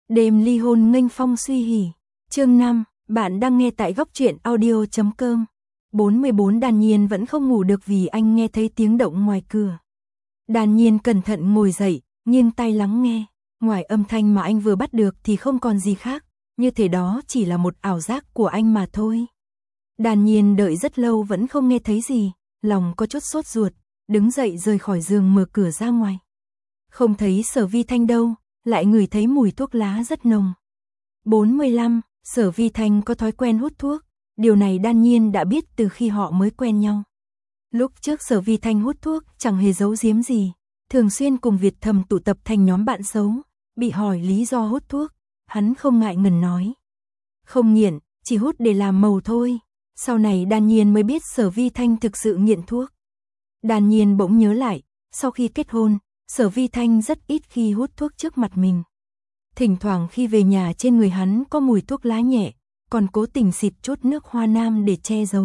Đêm ly hôn nghênh phong suy hỉ. Chương 5, bạn đang nghe tại góc truyện audio.com. 44 Đàn Nhiên vẫn không ngủ được vì anh nghe thấy tiếng động ngoài cửa. Đàn Nhiên cẩn thận ngồi dậy, nghiêng tai lắng nghe. Ngoài âm thanh mà anh vừa bắt được thì không còn gì khác, như thể đó chỉ là một ảo giác của anh mà thôi. Đàn Nhiên đợi rất lâu vẫn không nghe thấy gì, lòng có chút sốt ruột, đứng dậy rời khỏi giường mở cửa ra ngoài. Không thấy Sở Vi Thanh đâu, lại ngửi thấy mùi thuốc lá rất nồng. 45. Sở Vi Thanh có thói quen hút thuốc, điều này Đàn Nhiên đã biết từ khi họ mới quen nhau. Lúc trước Sở Vi Thanh hút thuốc chẳng hề giấu giếm gì, thường xuyên cùng Việt Thầm tụ tập thành nhóm bạn xấu, bị hỏi lý do hút thuốc, hắn không ngại ngần nói. Không nghiện, chỉ hút để làm màu thôi. Sau này Đàn Nhiên mới biết Sở Vi Thanh thực sự nghiện thuốc. Đàn Nhiên bỗng nhớ lại, sau khi kết hôn, Sở Vi Thanh rất ít khi hút thuốc trước mặt mình. Thỉnh thoảng khi về nhà trên người hắn có mùi thuốc lá nhẹ, còn cố tình xịt chút nước hoa nam để che giấu.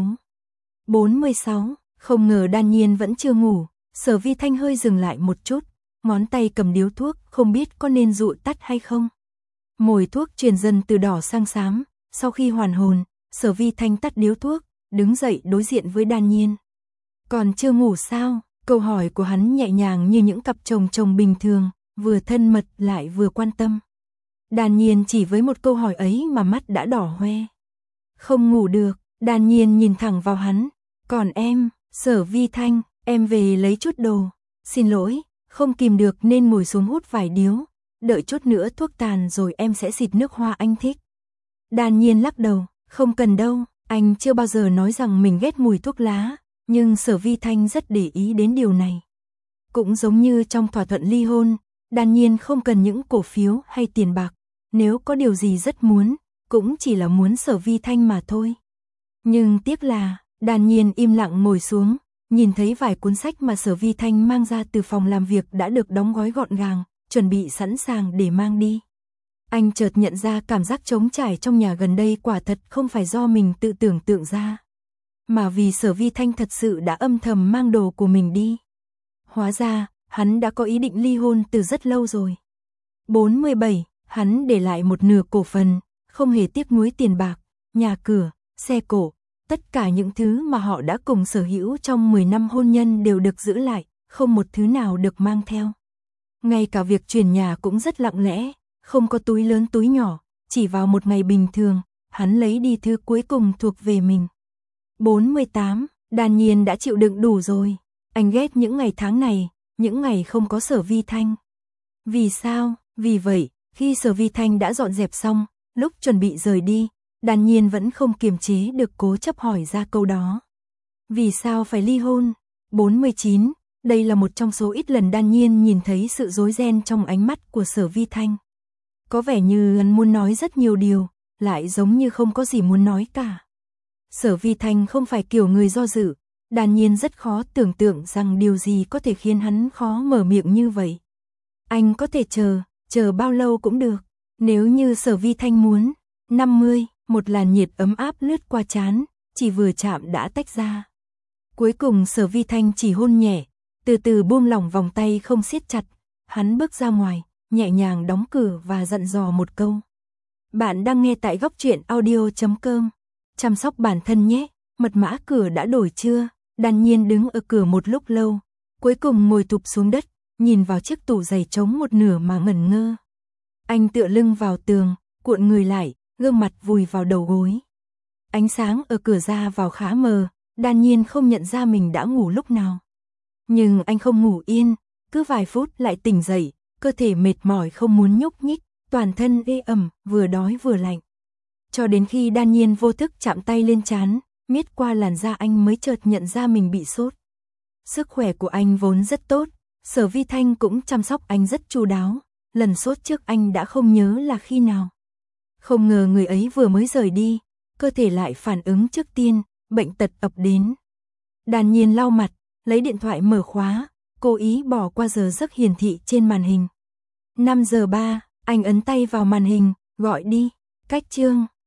46. Không ngờ Đàn Nhiên vẫn chưa ngủ, Sở Vi Thanh hơi dừng lại một chút, ngón tay cầm điếu thuốc, không biết có nên dụi tắt hay không. Mùi thuốc chuyển dần từ đỏ sang xám, sau khi hoàn hồn, Sở Vi Thanh tắt điếu thuốc, đứng dậy đối diện với Đàn Nhiên. Còn chưa ngủ sao? Câu hỏi của hắn nhẹ nhàng như những cặp chồng chồng bình thường, vừa thân mật lại vừa quan tâm. Đàn Nhiên chỉ với một câu hỏi ấy mà mắt đã đỏ hoe. Không ngủ được, Đàn Nhiên nhìn thẳng vào hắn. Còn em, Sở Vi Thanh, em về lấy chút đồ. Xin lỗi, không kìm được nên ngồi xuống hút vài điếu. Đợi chút nữa thuốc tàn rồi em sẽ xịt nước hoa anh thích. Đàn Nhiên lắc đầu, không cần đâu, anh chưa bao giờ nói rằng mình ghét mùi thuốc lá. Nhưng Sở Vi Thanh rất để ý đến điều này. Cũng giống như trong thỏa thuận ly hôn, Đàn Nhiên không cần những cổ phiếu hay tiền bạc. Nếu có điều gì rất muốn, cũng chỉ là muốn Sở Vi Thanh mà thôi. Nhưng tiếc là, Đàn Nhiên im lặng ngồi xuống, nhìn thấy vài cuốn sách mà Sở Vi Thanh mang ra từ phòng làm việc đã được đóng gói gọn gàng, chuẩn bị sẵn sàng để mang đi. Anh chợt nhận ra cảm giác trống trải trong nhà gần đây quả thật không phải do mình tự tưởng tượng ra, mà vì Sở Vi Thanh thật sự đã âm thầm mang đồ của mình đi. Hóa ra, hắn đã có ý định ly hôn từ rất lâu rồi. 47. Hắn để lại một nửa cổ phần, không hề tiếc nuối tiền bạc, nhà cửa, xe cộ, tất cả những thứ mà họ đã cùng sở hữu trong 10 năm hôn nhân đều được giữ lại, không một thứ nào được mang theo. Ngay cả việc chuyển nhà cũng rất lặng lẽ, không có túi lớn túi nhỏ, chỉ vào một ngày bình thường, hắn lấy đi thứ cuối cùng thuộc về mình. 48. Đàn Nhiên đã chịu đựng đủ rồi. Anh ghét những ngày tháng này, những ngày không có Sở Vi Thanh. Vì sao? Vì vậy, khi Sở Vi Thanh đã dọn dẹp xong, lúc chuẩn bị rời đi, Đàn Nhiên vẫn không kiềm chế được cố chấp hỏi ra câu đó. Vì sao phải ly hôn? 49. Đây là một trong số ít lần Đàn Nhiên nhìn thấy sự rối ren trong ánh mắt của Sở Vi Thanh. Có vẻ như hắn muốn nói rất nhiều điều, lại giống như không có gì muốn nói cả. Sở Vi Thanh không phải kiểu người do dự, Đàn Nhiên rất khó tưởng tượng rằng điều gì có thể khiến hắn khó mở miệng như vậy. Anh có thể chờ bao lâu cũng được, nếu như Sở Vi Thanh muốn. 50. Một làn nhiệt ấm áp lướt qua trán, chỉ vừa chạm đã tách ra. Cuối cùng Sở Vi Thanh chỉ hôn nhẹ, từ từ buông lỏng vòng tay không siết chặt, hắn bước ra ngoài, nhẹ nhàng đóng cửa và dặn dò một câu. Bạn đang nghe tại góc truyện audio.com. Chăm sóc bản thân nhé, mật mã cửa đã đổi chưa? Đàn Nhiên đứng ở cửa một lúc lâu, cuối cùng ngồi thụp xuống đất, nhìn vào chiếc tủ giày trống một nửa mà ngẩn ngơ. Anh tựa lưng vào tường, cuộn người lại, gương mặt vùi vào đầu gối. Ánh sáng ở cửa ra vào khá mờ, Đàn Nhiên không nhận ra mình đã ngủ lúc nào. Nhưng anh không ngủ yên, cứ vài phút lại tỉnh dậy, cơ thể mệt mỏi không muốn nhúc nhích, toàn thân ê ẩm, vừa đói vừa lạnh. Cho đến khi Đàn Nhiên vô thức chạm tay lên trán, miết qua làn da anh mới chợt nhận ra mình bị sốt. Sức khỏe của anh vốn rất tốt, Sở Vi Thanh cũng chăm sóc anh rất chu đáo, lần sốt trước anh đã không nhớ là khi nào. Không ngờ người ấy vừa mới rời đi, cơ thể lại phản ứng trước tiên, bệnh tật ập đến. Đàn Nhiên lau mặt, lấy điện thoại mở khóa, cố ý bỏ qua giờ giấc hiển thị trên màn hình. 5 giờ 3, anh ấn tay vào màn hình, gọi đi, cách Trương.